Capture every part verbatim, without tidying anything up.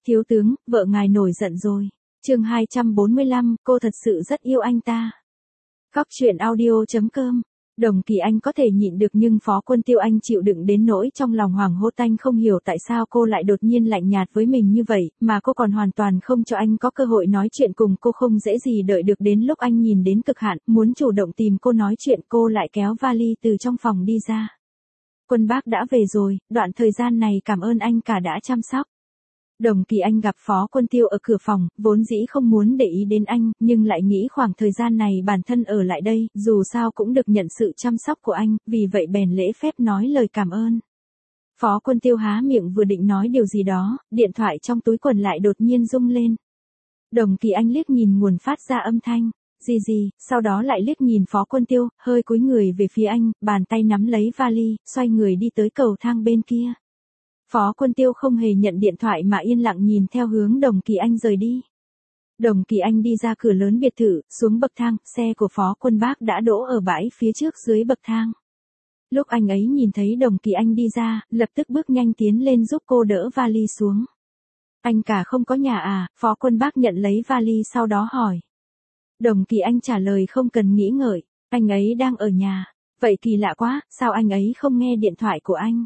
Thiếu tướng, vợ ngài nổi giận rồi. Chương hai trăm bốn mươi lăm, cô thật sự rất yêu anh ta. Góc truyện audio chấm com. Đồng Kỳ Anh có thể nhịn được nhưng Phó Quân Tiêu Anh chịu đựng đến nỗi trong lòng hoảng hốt. Anh không hiểu tại sao cô lại đột nhiên lạnh nhạt với mình như vậy, mà cô còn hoàn toàn không cho anh có cơ hội nói chuyện cùng cô. Không dễ gì đợi được đến lúc anh nhìn đến cực hạn, muốn chủ động tìm cô nói chuyện, cô lại kéo vali từ trong phòng đi ra. Quân Bác đã về rồi, đoạn thời gian này cảm ơn anh cả đã chăm sóc. Đồng Kỳ Anh gặp Phó Quân Tiêu ở cửa phòng, vốn dĩ không muốn để ý đến anh, nhưng lại nghĩ khoảng thời gian này bản thân ở lại đây, dù sao cũng được nhận sự chăm sóc của anh, vì vậy bèn lễ phép nói lời cảm ơn. Phó Quân Tiêu há miệng vừa định nói điều gì đó, điện thoại trong túi quần lại đột nhiên rung lên. Đồng Kỳ Anh liếc nhìn nguồn phát ra âm thanh, gì gì, sau đó lại liếc nhìn Phó Quân Tiêu, hơi cúi người về phía anh, bàn tay nắm lấy vali, xoay người đi tới cầu thang bên kia. Phó Quân Tiêu không hề nhận điện thoại mà yên lặng nhìn theo hướng Đồng Kỳ Anh rời đi. Đồng Kỳ Anh đi ra cửa lớn biệt thự, xuống bậc thang, xe của Phó Quân Bác đã đỗ ở bãi phía trước dưới bậc thang. Lúc anh ấy nhìn thấy Đồng Kỳ Anh đi ra, lập tức bước nhanh tiến lên giúp cô đỡ vali xuống. Anh cả không có nhà à? Phó Quân Bác nhận lấy vali sau đó hỏi. Đồng Kỳ Anh trả lời không cần nghĩ ngợi, anh ấy đang ở nhà. Vậy kỳ lạ quá, sao anh ấy không nghe điện thoại của anh?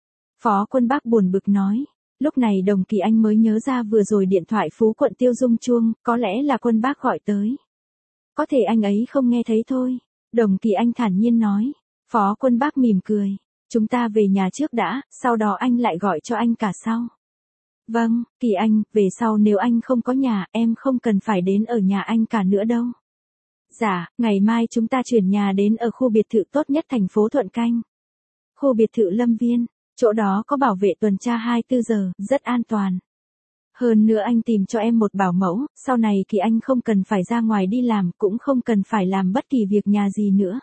Phó Quân Bác buồn bực nói. Lúc này Đồng Kỳ Anh mới nhớ ra vừa rồi điện thoại Phú Quận Tiêu rung chuông, có lẽ là Quân Bác gọi tới. Có thể anh ấy không nghe thấy thôi. Đồng Kỳ Anh thản nhiên nói. Phó Quân Bác mỉm cười. Chúng ta về nhà trước đã, sau đó anh lại gọi cho anh cả sau. Vâng, Kỳ Anh, về sau nếu anh không có nhà, em không cần phải đến ở nhà anh cả nữa đâu. Dạ, ngày mai chúng ta chuyển nhà đến ở khu biệt thự tốt nhất thành phố Thuận Canh. Khu biệt thự Lâm Viên. Chỗ đó có bảo vệ tuần tra hai mươi tư giờ, rất an toàn. Hơn nữa anh tìm cho em một bảo mẫu, sau này Kỳ Anh không cần phải ra ngoài đi làm, cũng không cần phải làm bất kỳ việc nhà gì nữa.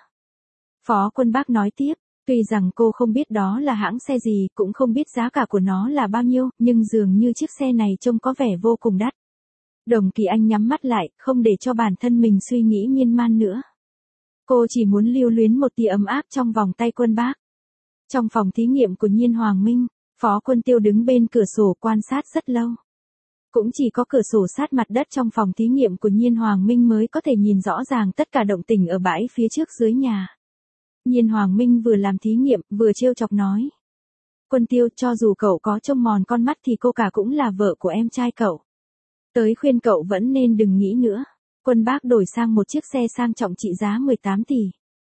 Phó Quân Bác nói tiếp, tuy rằng cô không biết đó là hãng xe gì, cũng không biết giá cả của nó là bao nhiêu, nhưng dường như chiếc xe này trông có vẻ vô cùng đắt. Đồng Kỳ Anh nhắm mắt lại, không để cho bản thân mình suy nghĩ miên man nữa. Cô chỉ muốn lưu luyến một tia ấm áp trong vòng tay Quân Bác. Trong phòng thí nghiệm của Nhiên Hoàng Minh, Phó Quân Tiêu đứng bên cửa sổ quan sát rất lâu. Cũng chỉ có cửa sổ sát mặt đất trong phòng thí nghiệm của Nhiên Hoàng Minh mới có thể nhìn rõ ràng tất cả động tĩnh ở bãi phía trước dưới nhà. Nhiên Hoàng Minh vừa làm thí nghiệm, vừa trêu chọc nói. Quân Tiêu, cho dù cậu có trông mòn con mắt thì cô cả cũng là vợ của em trai cậu. Tới khuyên cậu vẫn nên đừng nghĩ nữa. Quân Bác đổi sang một chiếc xe sang trọng trị giá mười tám tỷ.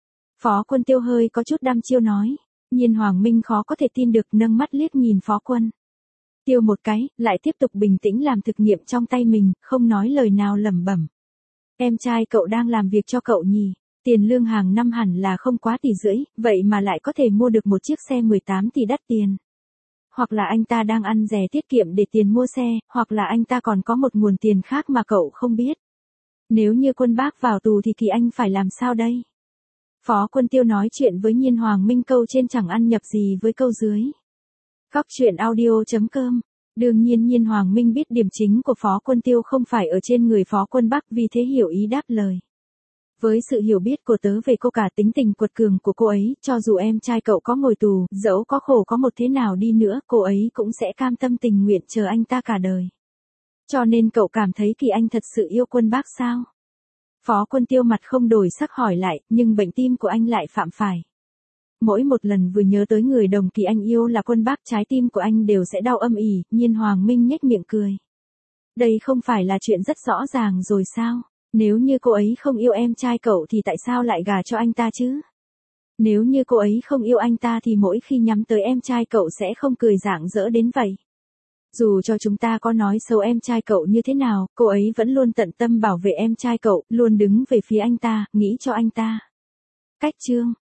Phó Quân Tiêu hơi có chút đăm chiêu nói. Nhiên Hoàng Minh khó có thể tin được, nâng mắt liếc nhìn Phó Quân Tiêu một cái, lại tiếp tục bình tĩnh làm thực nghiệm trong tay mình, không nói lời nào lẩm bẩm. Em trai cậu đang làm việc cho cậu nhỉ? Tiền lương hàng năm hẳn là không quá tỷ rưỡi, vậy mà lại có thể mua được một chiếc xe mười tám tỷ đắt tiền. Hoặc là anh ta đang ăn rẻ tiết kiệm để tiền mua xe, hoặc là anh ta còn có một nguồn tiền khác mà cậu không biết. Nếu như Quân Bác vào tù thì Kỳ Anh phải làm sao đây? Phó Quân Tiêu nói chuyện với Nhiên Hoàng Minh câu trên chẳng ăn nhập gì với câu dưới. Góc truyện audio chấm com. Đương nhiên Nhiên Hoàng Minh biết điểm chính của Phó Quân Tiêu không phải ở trên người Phó Quân Bác, vì thế hiểu ý đáp lời. Với sự hiểu biết của tớ về cô cả, tính tình quật cường của cô ấy, cho dù em trai cậu có ngồi tù, dẫu có khổ có một thế nào đi nữa, cô ấy cũng sẽ cam tâm tình nguyện chờ anh ta cả đời. Cho nên cậu cảm thấy Kỳ Anh thật sự yêu Quân Bác sao? Phó Quân Tiêu mặt không đổi sắc hỏi lại, nhưng bệnh tim của anh lại phạm phải. Mỗi một lần vừa nhớ tới người Đồng Kỳ Anh yêu là Quân Bác, trái tim của anh đều sẽ đau âm ỉ. Nhiên Hoàng Minh nhếch miệng cười. Đây không phải là chuyện rất rõ ràng rồi sao? Nếu như cô ấy không yêu em trai cậu thì tại sao lại gả cho anh ta chứ? Nếu như cô ấy không yêu anh ta thì mỗi khi nhắm tới em trai cậu sẽ không cười rạng rỡ đến vậy. Dù cho chúng ta có nói xấu em trai cậu như thế nào, cô ấy vẫn luôn tận tâm bảo vệ em trai cậu, luôn đứng về phía anh ta, nghĩ cho anh ta. Cách chương